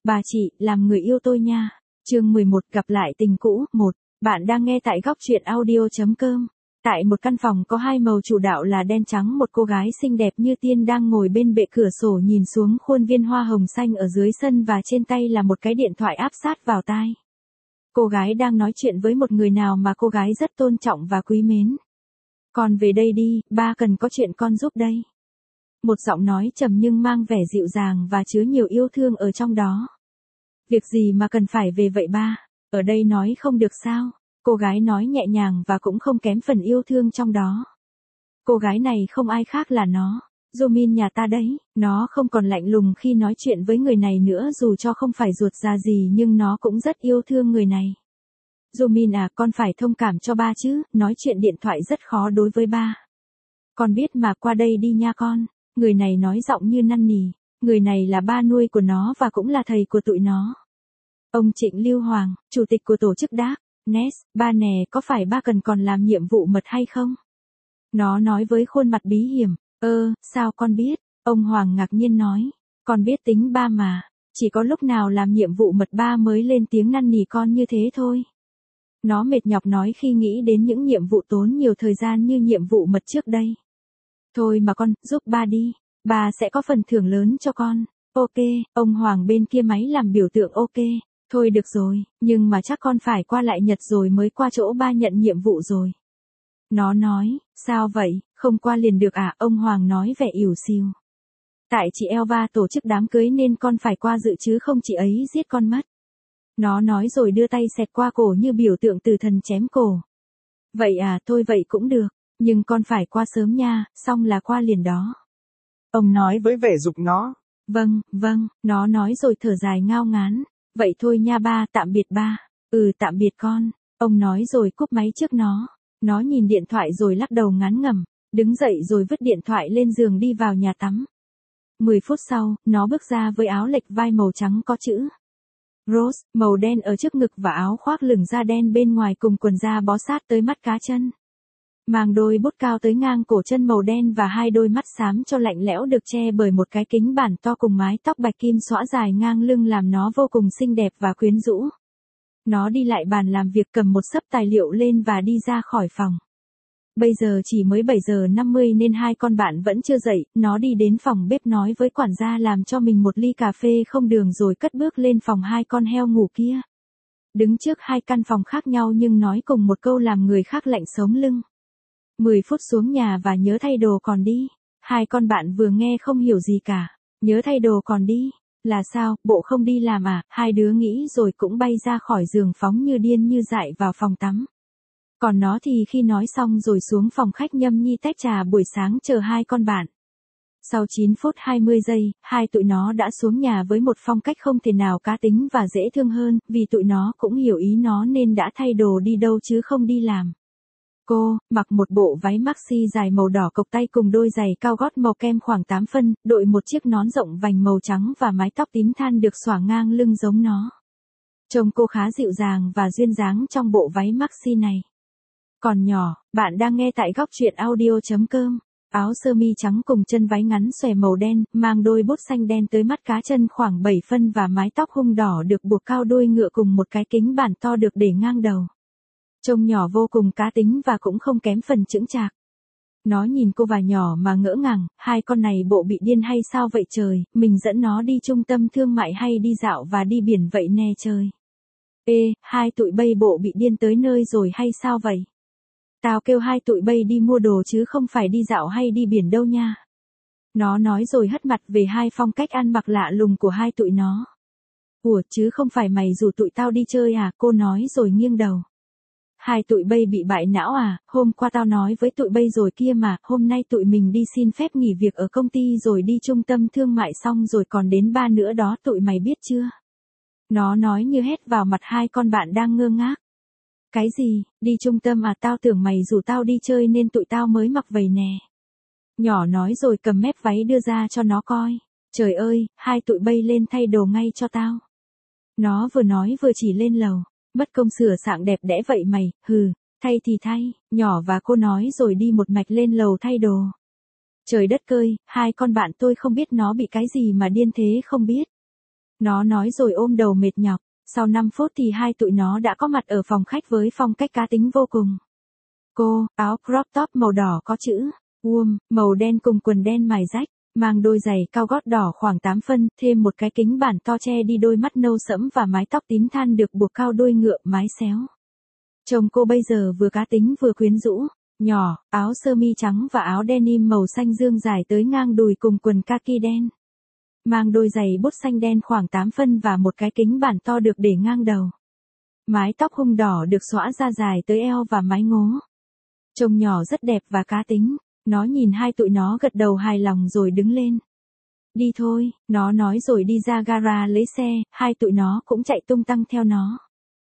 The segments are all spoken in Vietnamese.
Bà chị, làm người yêu tôi nha. Chương 11 gặp lại tình cũ. 1. Bạn đang nghe tại góc truyện audio.com. Tại một căn phòng có hai màu chủ đạo là đen trắng, một cô gái xinh đẹp như tiên đang ngồi bên bệ cửa sổ nhìn xuống khuôn viên hoa hồng xanh ở dưới sân và trên tay là một cái điện thoại áp sát vào tai. Cô gái đang nói chuyện với một người nào mà cô gái rất tôn trọng và quý mến. Con về đây đi, ba cần có chuyện con giúp đây. Một giọng nói trầm nhưng mang vẻ dịu dàng và chứa nhiều yêu thương ở trong đó. Việc gì mà cần phải về vậy ba? Ở đây nói không được sao? Cô gái nói nhẹ nhàng và cũng không kém phần yêu thương trong đó. Cô gái này không ai khác là nó. Jomin nhà ta đấy. Nó không còn lạnh lùng khi nói chuyện với người này nữa, dù cho không phải ruột già gì nhưng nó cũng rất yêu thương người này. Jomin à, con phải thông cảm cho ba chứ, nói chuyện điện thoại rất khó đối với ba. Con biết mà, qua đây đi nha con. Người này nói giọng như năn nỉ. Người này là ba nuôi của nó và cũng là thầy của tụi nó. Ông Trịnh Lưu Hoàng, chủ tịch của tổ chức đáp. Ness, ba nè, có phải ba cần còn làm nhiệm vụ mật hay không? Nó nói với khuôn mặt bí hiểm. Sao con biết? Ông Hoàng ngạc nhiên nói. Con biết tính ba mà. Chỉ có lúc nào làm nhiệm vụ mật ba mới lên tiếng năn nỉ con như thế thôi. Nó mệt nhọc nói khi nghĩ đến những nhiệm vụ tốn nhiều thời gian như nhiệm vụ mật trước đây. Thôi mà con, giúp ba đi. Ba sẽ có phần thưởng lớn cho con. Ok, ông Hoàng bên kia máy làm biểu tượng ok. Thôi được rồi, nhưng mà chắc con phải qua lại Nhật rồi mới qua chỗ ba nhận nhiệm vụ rồi. Nó nói, sao vậy, không qua liền được à? Ông Hoàng nói vẻ ỉu xìu. Tại chị Elva tổ chức đám cưới nên con phải qua dự chứ không chị ấy giết con mất. Nó nói rồi đưa tay xẹt qua cổ như biểu tượng từ thần chém cổ. Vậy à, thôi vậy cũng được, nhưng con phải qua sớm nha, xong là qua liền đó. Ông nói với vẻ giục nó. Vâng, nó nói rồi thở dài ngao ngán. Vậy thôi nha ba, tạm biệt ba. Tạm biệt con. Ông nói rồi cúp máy trước nó. Nó nhìn điện thoại rồi lắc đầu ngán ngẩm, đứng dậy rồi vứt điện thoại lên giường đi vào nhà tắm. 10 phút sau, nó bước ra với áo lệch vai màu trắng có chữ Rose, màu đen ở trước ngực và áo khoác lửng da đen bên ngoài cùng quần da bó sát tới mắt cá chân. Mang đôi bốt cao tới ngang cổ chân màu đen và hai đôi mắt xám cho lạnh lẽo được che bởi một cái kính bản to cùng mái tóc bạch kim xõa dài ngang lưng làm nó vô cùng xinh đẹp và quyến rũ. Nó đi lại bàn làm việc cầm một xấp tài liệu lên và đi ra khỏi phòng. Bây giờ chỉ mới 7 giờ 50 nên hai con bạn vẫn chưa dậy, nó đi đến phòng bếp nói với quản gia làm cho mình một ly cà phê không đường rồi cất bước lên phòng hai con heo ngủ kia. Đứng trước hai căn phòng khác nhau nhưng nói cùng một câu làm người khác lạnh sống lưng. 10 phút xuống nhà và nhớ thay đồ còn đi. Hai con bạn vừa nghe không hiểu gì cả. Nhớ thay đồ còn đi. Là sao, bộ không đi làm à? Hai đứa nghĩ rồi cũng bay ra khỏi giường phóng như điên như dại vào phòng tắm. Còn nó thì khi nói xong rồi xuống phòng khách nhâm nhi tách trà buổi sáng chờ hai con bạn. Sau 9 phút 20 giây, hai tụi nó đã xuống nhà với một phong cách không thể nào cá tính và dễ thương hơn, vì tụi nó cũng hiểu ý nó nên đã thay đồ đi đâu chứ không đi làm. Cô, mặc một bộ váy maxi dài màu đỏ cộc tay cùng đôi giày cao gót màu kem khoảng 8 phân, đội một chiếc nón rộng vành màu trắng và mái tóc tím than được xõa ngang lưng giống nó. Trông cô khá dịu dàng và duyên dáng trong bộ váy maxi này. Còn nhỏ, bạn đang nghe tại góc truyện audio.com. Áo sơ mi trắng cùng chân váy ngắn xòe màu đen, mang đôi bốt xanh đen tới mắt cá chân khoảng 7 phân và mái tóc hung đỏ được buộc cao đuôi ngựa cùng một cái kính bản to được để ngang đầu. Trông nhỏ vô cùng cá tính và cũng không kém phần chững chạc. Nó nhìn cô và nhỏ mà ngỡ ngàng, hai con này bộ bị điên hay sao vậy trời, mình dẫn nó đi trung tâm thương mại hay đi dạo và đi biển vậy nè trời. Hai tụi bay bộ bị điên tới nơi rồi hay sao vậy? Tao kêu hai tụi bay đi mua đồ chứ không phải đi dạo hay đi biển đâu nha. Nó nói rồi hất mặt về hai phong cách ăn mặc lạ lùng của hai tụi nó. Ủa chứ không phải mày rủ tụi tao đi chơi à? Cô nói rồi nghiêng đầu. Hai tụi bay bị bại não à? Hôm qua tao nói với tụi bay rồi kia mà, hôm nay tụi mình đi xin phép nghỉ việc ở công ty rồi đi trung tâm thương mại xong rồi còn đến ba nữa đó, tụi mày biết chưa? Nó nói như hét vào mặt hai con bạn đang ngơ ngác. Cái gì, đi trung tâm à? Tao tưởng mày rủ tao đi chơi nên tụi tao mới mặc vậy nè. Nhỏ nói rồi cầm mép váy đưa ra cho nó coi. Trời ơi, hai tụi bay lên thay đồ ngay cho tao. Nó vừa nói vừa chỉ lên lầu. Mất công sửa soạn đẹp đẽ vậy mày, thay thì thay, nhỏ và cô nói rồi đi một mạch lên lầu thay đồ. Trời đất ơi, hai con bạn tôi không biết nó bị cái gì mà điên thế không biết. Nó nói rồi ôm đầu mệt nhọc. Sau 5 phút thì hai tụi nó đã có mặt ở phòng khách với phong cách cá tính vô cùng. Cô, áo crop top màu đỏ có chữ Warm, màu đen cùng quần đen mài rách, mang đôi giày cao gót đỏ khoảng 8 phân, thêm một cái kính bản to che đi đôi mắt nâu sẫm và mái tóc tím than được buộc cao đuôi ngựa mái xéo. Trông cô bây giờ vừa cá tính vừa quyến rũ, nhỏ, áo sơ mi trắng và áo denim màu xanh dương dài tới ngang đùi cùng quần kaki đen. Mang đôi giày bốt xanh đen khoảng 8 phân và một cái kính bản to được để ngang đầu. Mái tóc hung đỏ được xõa ra dài tới eo và mái ngố. Trông nhỏ rất đẹp và cá tính. Nó nhìn hai tụi nó gật đầu hài lòng rồi đứng lên. Đi thôi, nó nói rồi đi ra gara lấy xe, hai tụi nó cũng chạy tung tăng theo nó.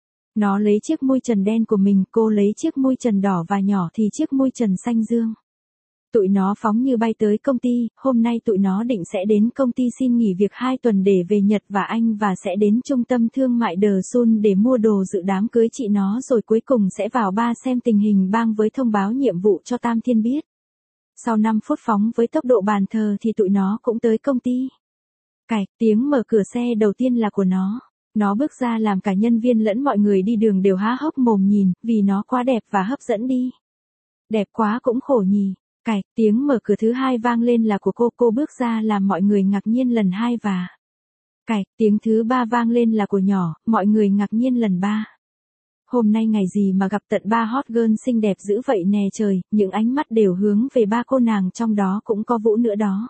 Nó lấy chiếc mui trần đen của mình, cô lấy chiếc mui trần đỏ và nhỏ thì chiếc mui trần xanh dương. Tụi nó phóng như bay tới công ty, hôm nay tụi nó định sẽ đến công ty xin nghỉ việc 2 tuần để về Nhật và Anh và sẽ đến trung tâm thương mại The Sun để mua đồ dự đám cưới chị nó rồi cuối cùng sẽ vào bar xem tình hình bang với thông báo nhiệm vụ cho Tam Thiên biết. Sau 5 phút phóng với tốc độ bàn thờ thì tụi nó cũng tới công ty. Cạch, tiếng mở cửa xe đầu tiên là của nó. Nó bước ra làm cả nhân viên lẫn mọi người đi đường đều há hốc mồm nhìn, vì nó quá đẹp và hấp dẫn đi. Đẹp quá cũng khổ nhỉ. Cạch, tiếng mở cửa thứ hai vang lên là của cô bước ra làm mọi người ngạc nhiên lần 2 và... Cạch, tiếng thứ 3 vang lên là của nhỏ, mọi người ngạc nhiên lần 3. Hôm nay ngày gì mà gặp tận 3 hot girl xinh đẹp dữ vậy nè trời, những ánh mắt đều hướng về 3 cô nàng trong đó cũng có Vũ nữa đó.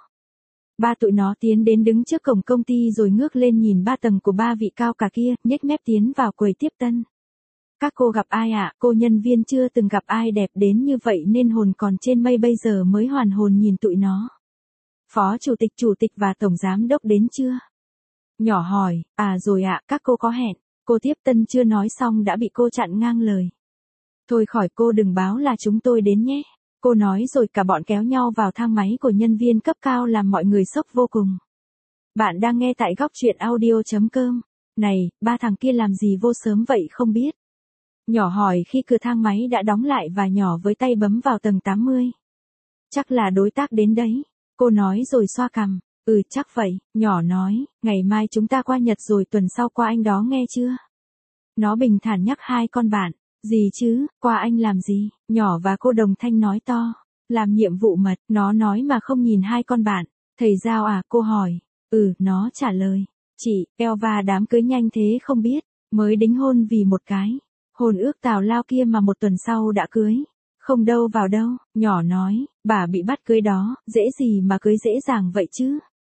Ba tụi nó tiến đến đứng trước cổng công ty rồi ngước lên nhìn 3 tầng của 3 vị cao cả kia, nhếch mép tiến vào quầy tiếp tân. Các cô gặp ai ạ? Cô nhân viên chưa từng gặp ai đẹp đến như vậy nên hồn còn trên mây bây giờ mới hoàn hồn nhìn tụi nó. Phó chủ tịch và tổng giám đốc đến chưa? Nhỏ hỏi, rồi ạ, các cô có hẹn. Cô tiếp tân chưa nói xong đã bị cô chặn ngang lời. Thôi khỏi cô đừng báo là chúng tôi đến nhé. Cô nói rồi cả bọn kéo nhau vào thang máy của nhân viên cấp cao làm mọi người sốc vô cùng. Bạn đang nghe tại góc truyện audio.com. Này, 3 thằng kia làm gì vô sớm vậy không biết. Nhỏ hỏi khi cửa thang máy đã đóng lại và nhỏ với tay bấm vào tầng 80. Chắc là đối tác đến đấy. Cô nói rồi xoa cằm. Chắc vậy, nhỏ nói, ngày mai chúng ta qua Nhật rồi tuần sau qua anh đó nghe chưa? Nó bình thản nhắc 2 con bạn. Gì chứ, qua anh làm gì? Nhỏ và cô đồng thanh nói to. Làm nhiệm vụ mật, nó nói mà không nhìn 2 con bạn. Thầy Giao à, cô hỏi. Nó trả lời. Chị, Elva đám cưới nhanh thế không biết, mới đính hôn vì một cái. Hôn ước tào lao kia mà 1 tuần sau đã cưới. Không đâu vào đâu, nhỏ nói, bà bị bắt cưới đó, dễ gì mà cưới dễ dàng vậy chứ?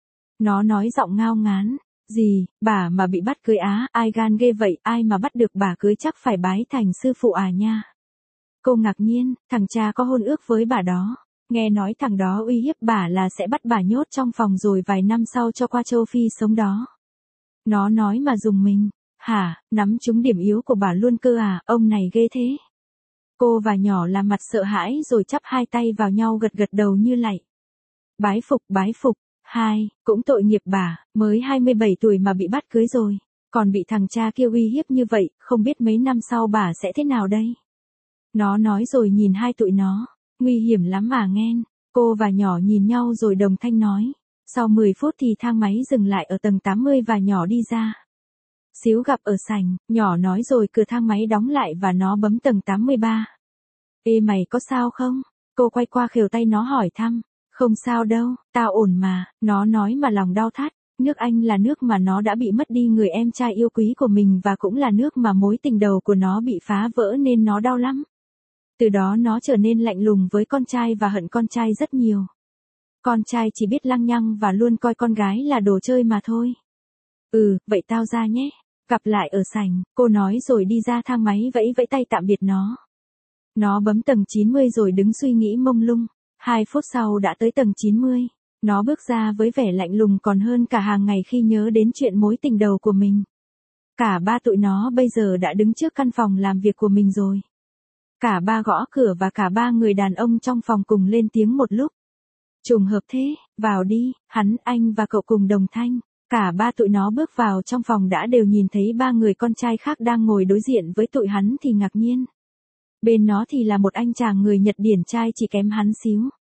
Nó nói giọng ngao ngán, gì, bà mà bị bắt cưới á, ai gan ghê vậy, ai mà bắt được bà cưới chắc phải bái thành sư phụ à nha. Cô ngạc nhiên, thằng cha có hôn ước với bà đó, nghe nói thằng đó uy hiếp bà là sẽ bắt bà nhốt trong phòng rồi vài năm sau cho qua châu Phi sống đó. Nó nói mà dùng mình, hả, nắm trúng điểm yếu của bà luôn cơ à, ông này ghê thế. Cô và nhỏ làm mặt sợ hãi rồi chắp 2 tay vào nhau gật gật đầu như lạy. Bái phục. 2, cũng tội nghiệp bà, mới 27 tuổi mà bị bắt cưới rồi, còn bị thằng cha kia uy hiếp như vậy, không biết mấy năm sau bà sẽ thế nào đây. Nó nói rồi nhìn 2 tụi nó, nguy hiểm lắm mà nghen. Cô và nhỏ nhìn nhau rồi đồng thanh nói. Sau 10 phút thì thang máy dừng lại ở tầng 80 và nhỏ đi ra. Xíu gặp ở sảnh, nhỏ nói rồi cửa thang máy đóng lại và nó bấm tầng 83. Ê mày có sao không? Cô quay qua khều tay nó hỏi thăm. Không sao đâu, tao ổn mà, nó nói mà lòng đau thắt. Nước Anh là nước mà nó đã bị mất đi người em trai yêu quý của mình và cũng là nước mà mối tình đầu của nó bị phá vỡ nên nó đau lắm. Từ đó nó trở nên lạnh lùng với con trai và hận con trai rất nhiều. Con trai chỉ biết lăng nhăng và luôn coi con gái là đồ chơi mà thôi. Vậy tao ra nhé. Gặp lại ở sảnh, cô nói rồi đi ra thang máy vẫy vẫy tay tạm biệt nó. Nó bấm tầng 90 rồi đứng suy nghĩ mông lung. 2 phút sau đã tới tầng 90. Nó bước ra với vẻ lạnh lùng còn hơn cả hàng ngày khi nhớ đến chuyện mối tình đầu của mình. Cả 3 tụi nó bây giờ đã đứng trước căn phòng làm việc của mình rồi. Cả 3 gõ cửa và cả 3 người đàn ông trong phòng cùng lên tiếng một lúc. Trùng hợp thế, vào đi, hắn, anh và cậu cùng đồng thanh. Cả 3 tụi nó bước vào trong phòng đã đều nhìn thấy 3 người con trai khác đang ngồi đối diện với tụi hắn thì ngạc nhiên. Bên nó thì là một anh chàng người Nhật điển trai chỉ kém hắn xíu.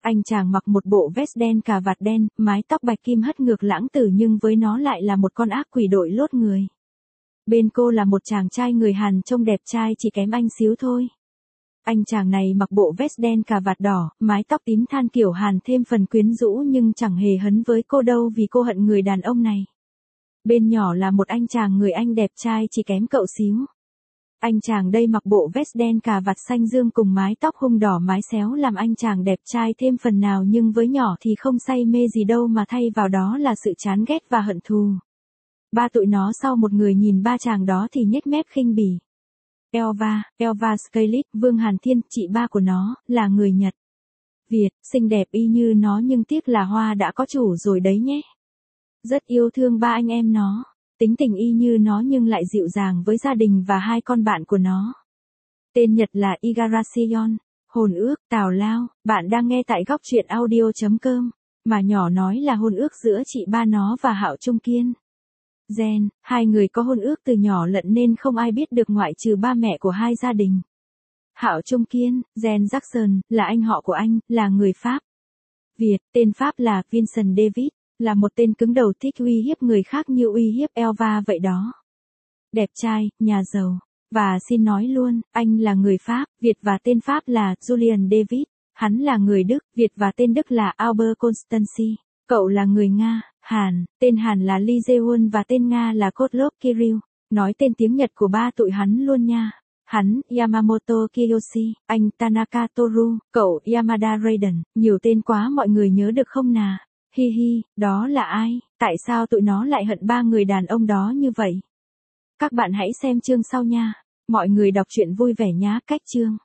Anh chàng mặc một bộ vest đen cà vạt đen, mái tóc bạch kim hất ngược lãng tử nhưng với nó lại là một con ác quỷ đội lốt người. Bên cô là một chàng trai người Hàn trông đẹp trai chỉ kém anh xíu thôi. Anh chàng này mặc bộ vest đen cà vạt đỏ, mái tóc tím than kiểu Hàn thêm phần quyến rũ nhưng chẳng hề hấn với cô đâu vì cô hận người đàn ông này. Bên nhỏ là một anh chàng người Anh đẹp trai chỉ kém cậu xíu. Anh chàng đây mặc bộ vest đen cà vạt xanh dương cùng mái tóc hung đỏ mái xéo làm anh chàng đẹp trai thêm phần nào nhưng với nhỏ thì không say mê gì đâu mà thay vào đó là sự chán ghét và hận thù. Ba tụi nó sau một người nhìn ba chàng đó thì nhếch mép khinh bỉ. Elva Scarlett, Vương Hàn Thiên, chị ba của nó, là người Nhật. Việt, xinh đẹp y như nó nhưng tiếc là Hoa đã có chủ rồi đấy nhé. Rất yêu thương ba anh em nó, tính tình y như nó nhưng lại dịu dàng với gia đình và hai con bạn của nó. Tên Nhật là Igarashi-yeon, hôn ước, tào lao, bạn đang nghe tại góc truyện audio.com, mà nhỏ nói là hôn ước giữa chị ba nó và Hạo Trung Kiên. Gen, hai người có hôn ước từ nhỏ lận nên không ai biết được ngoại trừ ba mẹ của hai gia đình. Hạo Trung Kiên, Gen Jackson, là anh họ của anh, là người Pháp. Việt, tên Pháp là Vincent David, là một tên cứng đầu thích uy hiếp người khác như uy hiếp Elva vậy đó. Đẹp trai, nhà giàu. Và xin nói luôn, anh là người Pháp, Việt và tên Pháp là Julian David. Hắn là người Đức, Việt và tên Đức là Albert Constancy. Cậu là người Nga, Hàn, tên Hàn là Lee Jae-won và tên Nga là Kotlov Kirill. Nói tên tiếng Nhật của ba tụi hắn luôn nha. Hắn, Yamamoto Kiyoshi, anh Tanaka Toru, cậu Yamada Raiden, nhiều tên quá mọi người nhớ được không nà? Hi hi, đó là ai? Tại sao tụi nó lại hận ba người đàn ông đó như vậy? Các bạn hãy xem chương sau nha. Mọi người đọc truyện vui vẻ nhá. Cách chương